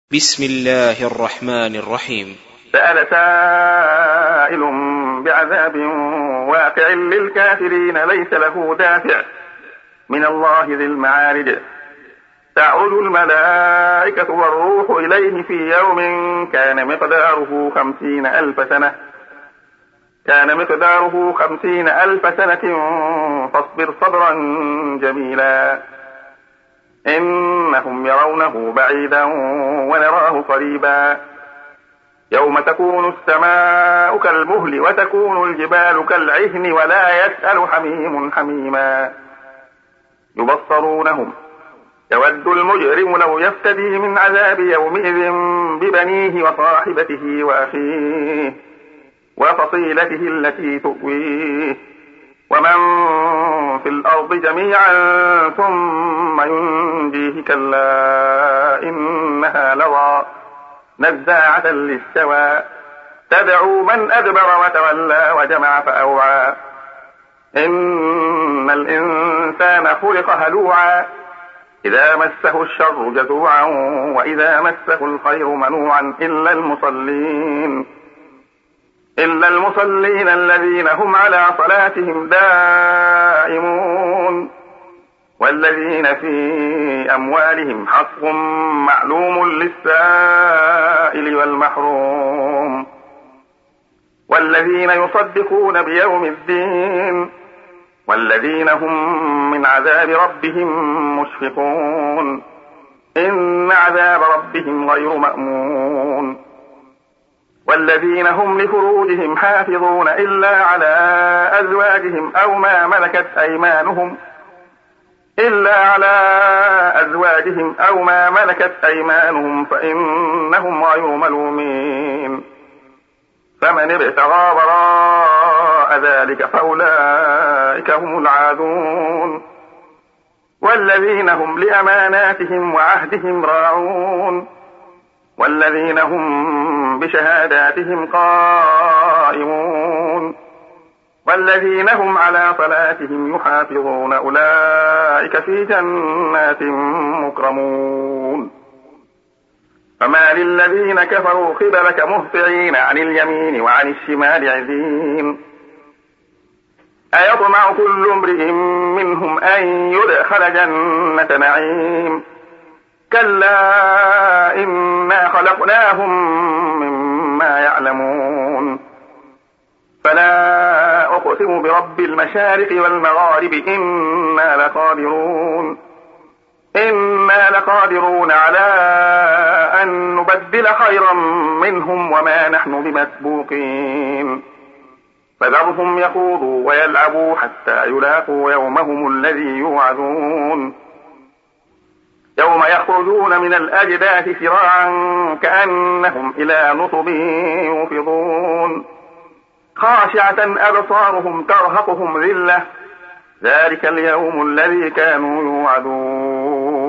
بسم الله الرحمن الرحيم. سأل سائل بعذاب واقع للكافرين ليس له دافع من الله ذي المعارج. تعرج الملائكة والروح إليه في يوم كان مقداره 50,000 سنة فاصبر صبرا جميلا. إنهم يرونه بعيدا ونراه قريبا. يوم تكون السماء كالمهل وتكون الجبال كالعهن ولا يسأل حميم حميما. يبصرونهم يود المجرم لو يفتدي من عذاب يومئذ ببنيه وصاحبته وأخيه وفصيلته التي تؤويه ومن في الأرض جميعا ثم ينجيه كلا إنها لظى نزاعة للشوى تدعو من أدبر وتولى وجمع فأوعى. إن الإنسان خلق هلوعا إذا مسه الشر جزوعا وإذا مسه الخير منوعا إلا المصلين الذين هم على صلاتهم دائمون والذين في أموالهم حق معلوم للسائل والمحروم والذين يصدقون بيوم الدين والذين هم من عذاب ربهم مشفقون. إن عذاب ربهم غير مأمون. والذين هم لفروجهم حافظون إلا على أزواجهم أو ما ملكت أيمانهم فإنهم غير ملومين. فمن ابتغى وراء ذلك فأولئك هم العادون. والذين هم لأماناتهم وعهدهم راعون والذين هم بشهاداتهم قائمون والذين هم على صلاتهم يحافظون أولئك في جنات مكرمون. فما للذين كفروا قبلك مهطعين عن اليمين وعن الشمال عزين. أيطمع كل امرئ منهم أن يدخل جنة نعيم. كلا إنا خلقناهم مما يعلمون. فلا أقسم برب المشارق والمغارب إنا لقادرون على أن نبدل خيرا منهم وما نحن بمسبوقين. فذرهم يخوضوا ويلعبوا حتى يلاقوا يومهم الذي يوعدون. يوم يخرجون من الأجداث سراعا كأنهم إلى نصب يوفضون. خاشعة أبصارهم ترهقهم ذلة ذلك اليوم الذي كانوا يوعدون.